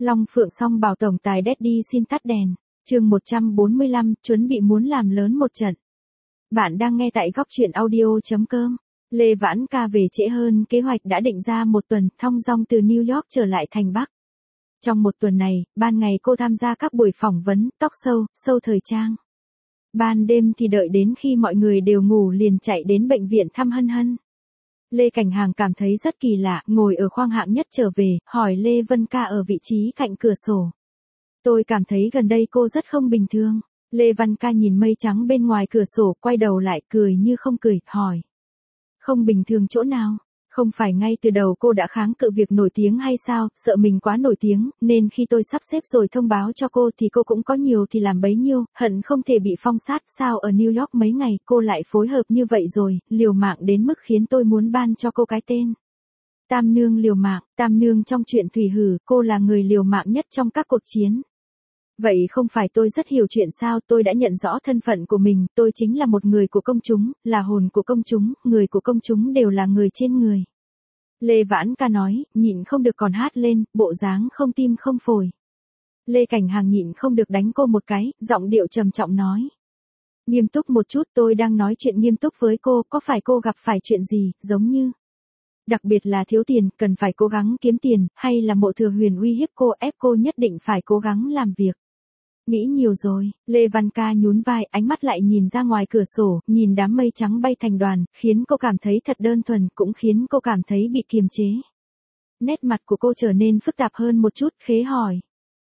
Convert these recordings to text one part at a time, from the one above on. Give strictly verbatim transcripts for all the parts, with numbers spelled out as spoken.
Long Phượng Song bảo tổng tài Daddy xin tắt đèn. Chương một trăm bốn mươi lăm, chuẩn bị muốn làm lớn một trận. Bạn đang nghe tại góc truyện audio chấm com. Lê Vãn Ca về trễ hơn kế hoạch đã định ra một tuần, thong dong từ New York trở lại thành Bắc. Trong một tuần này, ban ngày cô tham gia các buổi phỏng vấn, talk show, show thời trang. Ban đêm thì đợi đến khi mọi người đều ngủ liền chạy đến bệnh viện thăm Hân Hân. Lê Cảnh Hàng cảm thấy rất kỳ lạ, ngồi ở khoang hạng nhất trở về, hỏi Lê Vân Ca ở vị trí cạnh cửa sổ. Tôi cảm thấy gần đây cô rất không bình thường. Lê Văn Ca nhìn mây trắng bên ngoài cửa sổ, quay đầu lại, cười như không cười, hỏi. Không bình thường chỗ nào? Không phải ngay từ đầu cô đã kháng cự việc nổi tiếng hay sao, sợ mình quá nổi tiếng, nên khi tôi sắp xếp rồi thông báo cho cô thì cô cũng có nhiều thì làm bấy nhiêu, hận không thể bị phong sát, sao ở New York mấy ngày cô lại phối hợp như vậy rồi, liều mạng đến mức khiến tôi muốn ban cho cô cái tên. Tam Nương liều mạng, Tam Nương trong chuyện Thủy Hử, cô là người liều mạng nhất trong các cuộc chiến. Vậy không phải tôi rất hiểu chuyện sao, tôi đã nhận rõ thân phận của mình, tôi chính là một người của công chúng, là hồn của công chúng, người của công chúng đều là người trên người. Lê Vãn Ca nói, nhịn không được còn hát lên, bộ dáng không tim không phổi. Lê Cảnh Hàng nhịn không được đánh cô một cái, giọng điệu trầm trọng nói. Nghiêm túc một chút, tôi đang nói chuyện nghiêm túc với cô, có phải cô gặp phải chuyện gì, giống như. Đặc biệt là thiếu tiền, cần phải cố gắng kiếm tiền, hay là Mộ Thừa Huyền uy hiếp cô, ép cô nhất định phải cố gắng làm việc. Nghĩ nhiều rồi, Lê Văn Ca nhún vai, ánh mắt lại nhìn ra ngoài cửa sổ, nhìn đám mây trắng bay thành đoàn, khiến cô cảm thấy thật đơn thuần, cũng khiến cô cảm thấy bị kiềm chế. Nét mặt của cô trở nên phức tạp hơn một chút, khế hỏi.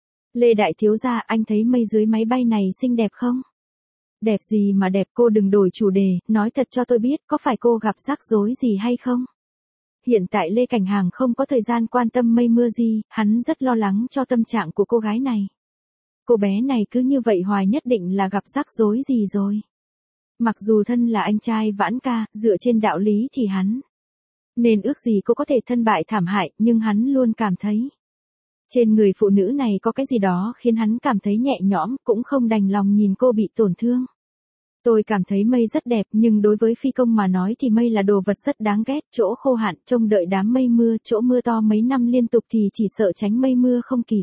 Lê Đại Thiếu Gia, anh thấy mây dưới máy bay này xinh đẹp không? Đẹp gì mà đẹp, cô đừng đổi chủ đề, nói thật cho tôi biết, có phải cô gặp rắc rối gì hay không? Hiện tại Lê Cảnh Hàng không có thời gian quan tâm mây mưa gì, hắn rất lo lắng cho tâm trạng của cô gái này. Cô bé này cứ như vậy hoài nhất định là gặp rắc rối gì rồi. Mặc dù thân là anh trai Vãn Ca, dựa trên đạo lý thì hắn. Nên ước gì cô có thể thân bại thảm hại, nhưng hắn luôn cảm thấy. Trên người phụ nữ này có cái gì đó khiến hắn cảm thấy nhẹ nhõm, cũng không đành lòng nhìn cô bị tổn thương. Tôi cảm thấy mây rất đẹp, nhưng đối với phi công mà nói thì mây là đồ vật rất đáng ghét, chỗ khô hạn, trông đợi đám mây mưa, chỗ mưa to mấy năm liên tục thì chỉ sợ tránh mây mưa không kịp.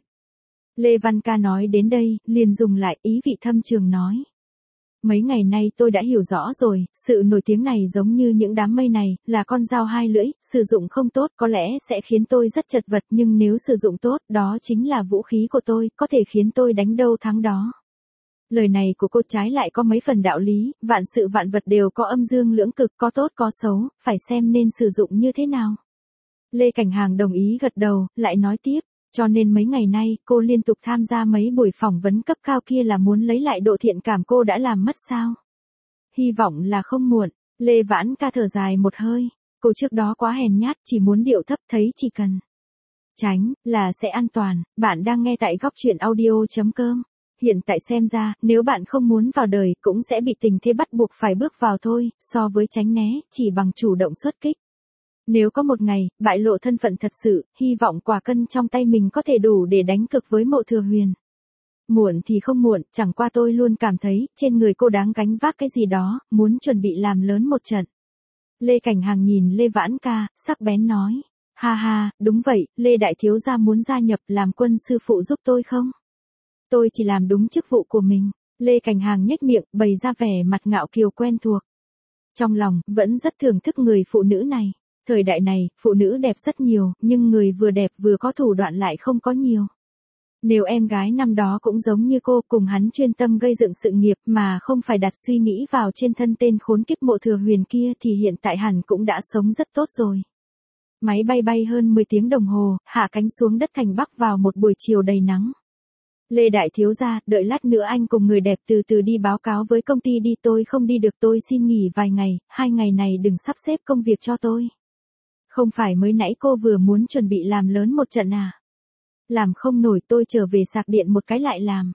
Lê Văn Ca nói đến đây, liền dùng lại, ý vị thâm trường nói. Mấy ngày nay tôi đã hiểu rõ rồi, sự nổi tiếng này giống như những đám mây này, là con dao hai lưỡi, sử dụng không tốt có lẽ sẽ khiến tôi rất chật vật, nhưng nếu sử dụng tốt, đó chính là vũ khí của tôi, có thể khiến tôi đánh đâu thắng đó. Lời này của cô trái lại có mấy phần đạo lý, vạn sự vạn vật đều có âm dương lưỡng cực, có tốt có xấu, phải xem nên sử dụng như thế nào. Lê Cảnh Hàng đồng ý gật đầu, lại nói tiếp. Cho nên mấy ngày nay, cô liên tục tham gia mấy buổi phỏng vấn cấp cao kia là muốn lấy lại độ thiện cảm cô đã làm mất sao? Hy vọng là không muộn. Lê Vãn Ca thở dài một hơi. Cô trước đó quá hèn nhát, chỉ muốn điệu thấp, thấy chỉ cần tránh, là sẽ an toàn. Bạn đang nghe tại góc truyện audio chấm com. Hiện tại xem ra, nếu bạn không muốn vào đời, cũng sẽ bị tình thế bắt buộc phải bước vào thôi, so với tránh né, chỉ bằng chủ động xuất kích. Nếu có một ngày, bại lộ thân phận thật sự, hy vọng quả cân trong tay mình có thể đủ để đánh cực với Mộ Thừa Huyền. Muộn thì không muộn, chẳng qua tôi luôn cảm thấy, trên người cô đáng gánh vác cái gì đó, muốn chuẩn bị làm lớn một trận. Lê Cảnh Hàng nhìn Lê Vãn Ca, sắc bén nói. Ha ha, đúng vậy, Lê Đại Thiếu Gia muốn gia nhập làm quân sư phụ giúp tôi không? Tôi chỉ làm đúng chức vụ của mình. Lê Cảnh Hàng nhếch miệng, bày ra vẻ mặt ngạo kiều quen thuộc. Trong lòng, vẫn rất thưởng thức người phụ nữ này. Thời đại này, phụ nữ đẹp rất nhiều, nhưng người vừa đẹp vừa có thủ đoạn lại không có nhiều. Nếu em gái năm đó cũng giống như cô, cùng hắn chuyên tâm gây dựng sự nghiệp mà không phải đặt suy nghĩ vào trên thân tên khốn kiếp Mộ Thừa Huyền kia thì hiện tại hẳn cũng đã sống rất tốt rồi. Máy bay bay hơn mười tiếng đồng hồ, hạ cánh xuống đất thành Bắc vào một buổi chiều đầy nắng. Lê Đại Thiếu Gia, đợi lát nữa anh cùng người đẹp từ từ đi báo cáo với công ty đi, tôi không đi được, tôi xin nghỉ vài ngày, hai ngày này đừng sắp xếp công việc cho tôi. Không phải mới nãy cô vừa muốn chuẩn bị làm lớn một trận à? Làm không nổi, tôi trở về sạc điện một cái lại làm.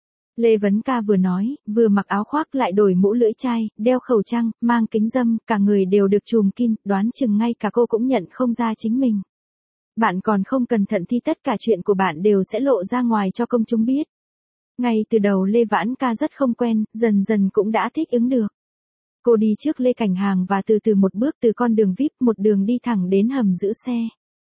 Lê Vấn Ca vừa nói, vừa mặc áo khoác lại đổi mũ lưỡi chai, đeo khẩu trang, mang kính râm, cả người đều được trùm kín, đoán chừng ngay cả cô cũng nhận không ra chính mình. Bạn còn không cẩn thận thì tất cả chuyện của bạn đều sẽ lộ ra ngoài cho công chúng biết. Ngay từ đầu Lê Vãn Ca rất không quen, dần dần cũng đã thích ứng được. Cô đi trước Lê Cảnh Hàng và từ từ một bước từ con đường víp một đường đi thẳng đến hầm giữ xe.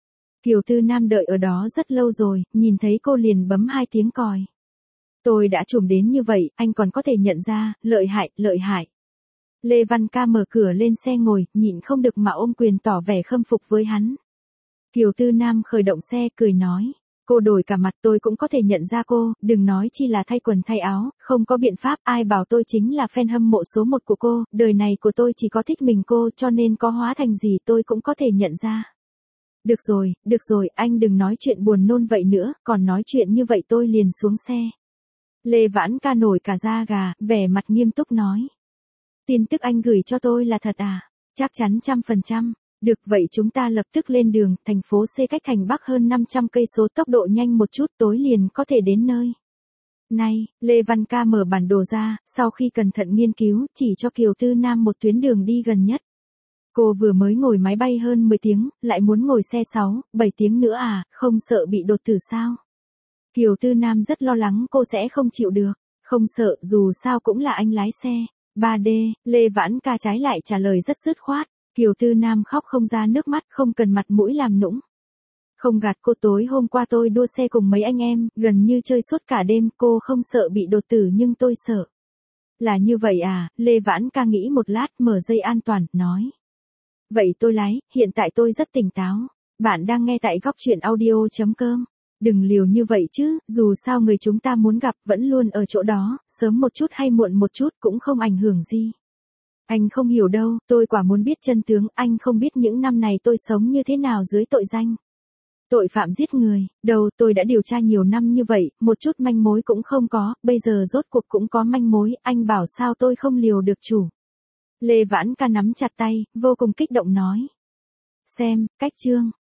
Kiều Tư Nam đợi ở đó rất lâu rồi, nhìn thấy cô liền bấm hai tiếng còi. Tôi đã trùm đến như vậy, anh còn có thể nhận ra, lợi hại, lợi hại. Lê Văn Ca mở cửa lên xe ngồi, nhịn không được mà ôm quyền tỏ vẻ khâm phục với hắn. Kiều Tư Nam khởi động xe, cười nói. Cô đổi cả mặt, tôi cũng có thể nhận ra cô, đừng nói chi là thay quần thay áo, không có biện pháp, ai bảo tôi chính là fan hâm mộ số một của cô, đời này của tôi chỉ có thích mình cô, cho nên có hóa thành gì tôi cũng có thể nhận ra. Được rồi, được rồi, anh đừng nói chuyện buồn nôn vậy nữa, còn nói chuyện như vậy tôi liền xuống xe. Lê Vãn Ca nổi cả da gà, vẻ mặt nghiêm túc nói. Tin tức anh gửi cho tôi là thật à? Chắc chắn trăm phần trăm. Được vậy chúng ta lập tức lên đường, thành phố C cách thành Bắc hơn năm trăm cây số, tốc độ nhanh một chút tối liền có thể đến nơi. Này, Lê Văn Ca mở bản đồ ra, sau khi cẩn thận nghiên cứu, chỉ cho Kiều Tư Nam một tuyến đường đi gần nhất. Cô vừa mới ngồi máy bay hơn mười tiếng, lại muốn ngồi xe sáu, bảy tiếng nữa à, không sợ bị đột tử sao? Kiều Tư Nam rất lo lắng cô sẽ không chịu được, không sợ, dù sao cũng là anh lái xe. ba D, Lê Vãn Ca trái lại trả lời rất dứt khoát. Kiều Tư Nam khóc không ra nước mắt, không cần mặt mũi làm nũng. Không gạt cô, tối hôm qua tôi đua xe cùng mấy anh em, gần như chơi suốt cả đêm, cô không sợ bị đột tử nhưng tôi sợ. Là như vậy à, Lê Vãn Ca nghĩ một lát, mở dây an toàn, nói. Vậy tôi lái, hiện tại tôi rất tỉnh táo. Bạn đang nghe tại góc truyện audio.com. Đừng liều như vậy chứ, dù sao người chúng ta muốn gặp vẫn luôn ở chỗ đó, sớm một chút hay muộn một chút cũng không ảnh hưởng gì. Anh không hiểu đâu, tôi quả muốn biết chân tướng, anh không biết những năm này tôi sống như thế nào dưới tội danh. Tội phạm giết người, đầu tôi đã điều tra nhiều năm như vậy, một chút manh mối cũng không có, bây giờ rốt cuộc cũng có manh mối, anh bảo sao tôi không liều được chủ. Lê Vãn Ca nắm chặt tay, vô cùng kích động nói. Xem, cách chương,